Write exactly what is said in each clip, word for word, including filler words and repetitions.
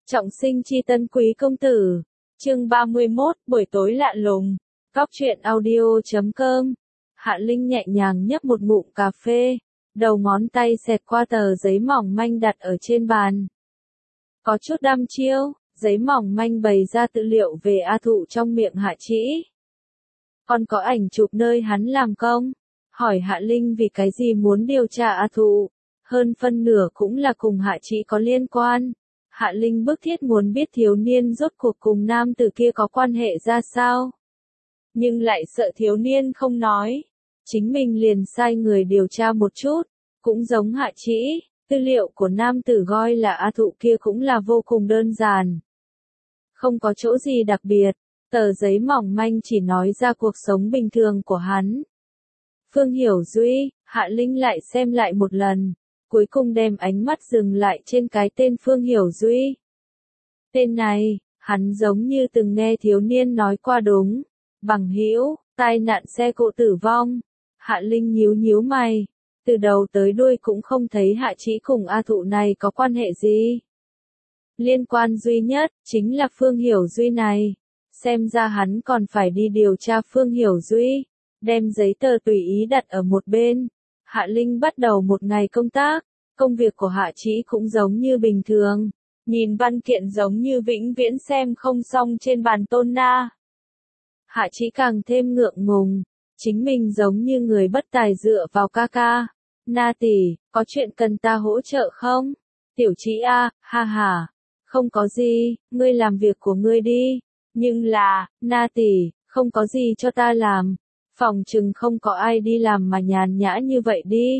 Trọng sinh chi tân quý công tử. Chương ba mươi mốt, buổi tối lạ lùng. Góc truyện audio chấm com. Hạ Linh nhẹ nhàng nhấp một ngụm cà phê, đầu ngón tay xẹt qua tờ giấy mỏng manh đặt ở trên bàn. Có chút đăm chiêu, giấy mỏng manh bày ra tư liệu về A Thụ trong miệng Hạ Trĩ. Còn có ảnh chụp nơi hắn làm công. Hỏi Hạ Linh vì cái gì muốn điều tra A Thụ, hơn phân nửa cũng là cùng Hạ Trĩ có liên quan. Hạ Linh bức thiết muốn biết thiếu niên rốt cuộc cùng nam tử kia có quan hệ ra sao. Nhưng lại sợ thiếu niên không nói. Chính mình liền sai người điều tra một chút. Cũng giống Hạ Trĩ, tư liệu của nam tử gọi là A Thụ kia cũng là vô cùng đơn giản. Không có chỗ gì đặc biệt, tờ giấy mỏng manh chỉ nói ra cuộc sống bình thường của hắn. Phương Hiểu Duy, Hạ Linh lại xem lại một lần. Cuối cùng đem ánh mắt dừng lại trên cái tên Phương Hiểu Duy. Tên này, hắn giống như từng nghe thiếu niên nói qua đúng. Bằng hữu, tai nạn xe cộ tử vong. Hạ Linh nhíu nhíu mày. Từ đầu tới đuôi cũng không thấy Hạ Trĩ cùng A Thụ này có quan hệ gì. Liên quan duy nhất, chính là Phương Hiểu Duy này. Xem ra hắn còn phải đi điều tra Phương Hiểu Duy. Đem giấy tờ tùy ý đặt ở một bên. Hạ Linh bắt đầu một ngày công tác, công việc của Hạ Trĩ cũng giống như bình thường, nhìn văn kiện giống như vĩnh viễn xem không xong trên bàn Tôn Na. Hạ Trĩ càng thêm ngượng ngùng, chính mình giống như người bất tài dựa vào ca ca. Na tỷ, có chuyện cần ta hỗ trợ không? Tiểu Trĩ a, ha ha, không có gì, ngươi làm việc của ngươi đi, nhưng là, Na tỷ, không có gì cho ta làm. Phòng chừng không có ai đi làm mà nhàn nhã như vậy đi.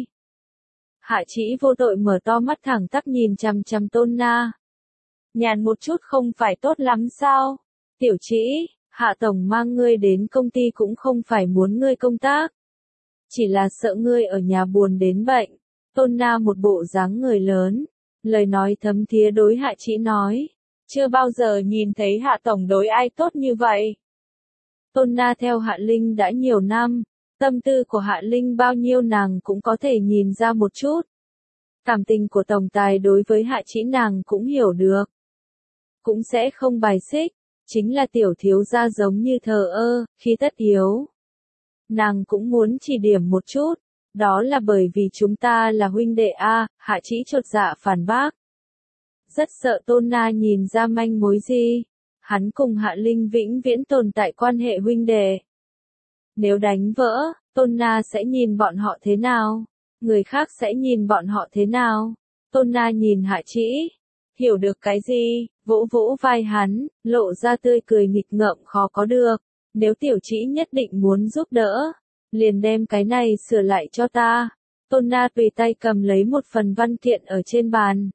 Hạ Trĩ vô tội mở to mắt thẳng tắp nhìn chằm chằm Tôn Na. Nhàn một chút không phải tốt lắm sao? Tiểu Trĩ, Hạ Tổng mang ngươi đến công ty cũng không phải muốn ngươi công tác. Chỉ là sợ ngươi ở nhà buồn đến bệnh. Tôn Na một bộ dáng người lớn. Lời nói thấm thía đối Hạ Trĩ nói. Chưa bao giờ nhìn thấy Hạ Tổng đối ai tốt như vậy. Tôn Na theo Hạ Linh đã nhiều năm, tâm tư của Hạ Linh bao nhiêu nàng cũng có thể nhìn ra một chút. Cảm tình của tổng tài đối với Hạ Trĩ nàng cũng hiểu được. Cũng sẽ không bài xích, chính là tiểu thiếu gia giống như thờ ơ, khi tất yếu. Nàng cũng muốn chỉ điểm một chút, đó là bởi vì chúng ta là huynh đệ a, Hạ Trĩ chột dạ phản bác. Rất sợ Tôn Na nhìn ra manh mối gì. Hắn cùng Hạ Linh vĩnh viễn tồn tại quan hệ huynh đệ. Nếu đánh vỡ, Tôn Na sẽ nhìn bọn họ thế nào? Người khác sẽ nhìn bọn họ thế nào? Tôn Na nhìn Hạ Trĩ, hiểu được cái gì, vỗ vỗ vai hắn, lộ ra tươi cười nghịch ngợm khó có được. Nếu Tiểu Trĩ nhất định muốn giúp đỡ, liền đem cái này sửa lại cho ta. Tôn Na tùy tay cầm lấy một phần văn kiện ở trên bàn.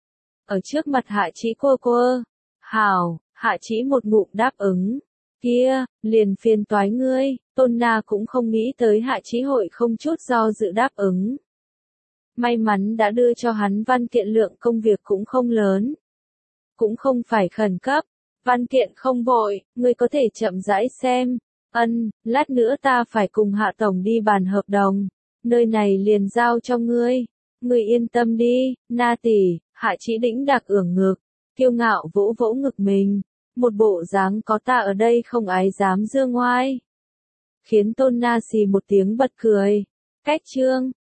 Ở trước mặt Hạ Trĩ quơ quơ. Hảo. Hạ Trĩ một ngụm đáp ứng. Kia, liền phiền toái ngươi. Tôn Na cũng không nghĩ tới Hạ Trĩ hội không chút do dự đáp ứng. May mắn đã đưa cho hắn văn kiện, lượng công việc cũng không lớn. Cũng không phải khẩn cấp. Văn kiện không vội, ngươi có thể chậm rãi xem. Ân, lát nữa ta phải cùng Hạ Tổng đi bàn hợp đồng. Nơi này liền giao cho ngươi. Ngươi yên tâm đi, Na tỷ. Hạ Trĩ đĩnh đạc ưỡng ngực, kiêu ngạo vỗ vỗ ngực mình. Một bộ dáng có ta ở đây không ai dám dương ngoai. Khiến Tôn Na xì một tiếng bật cười. Cách chương.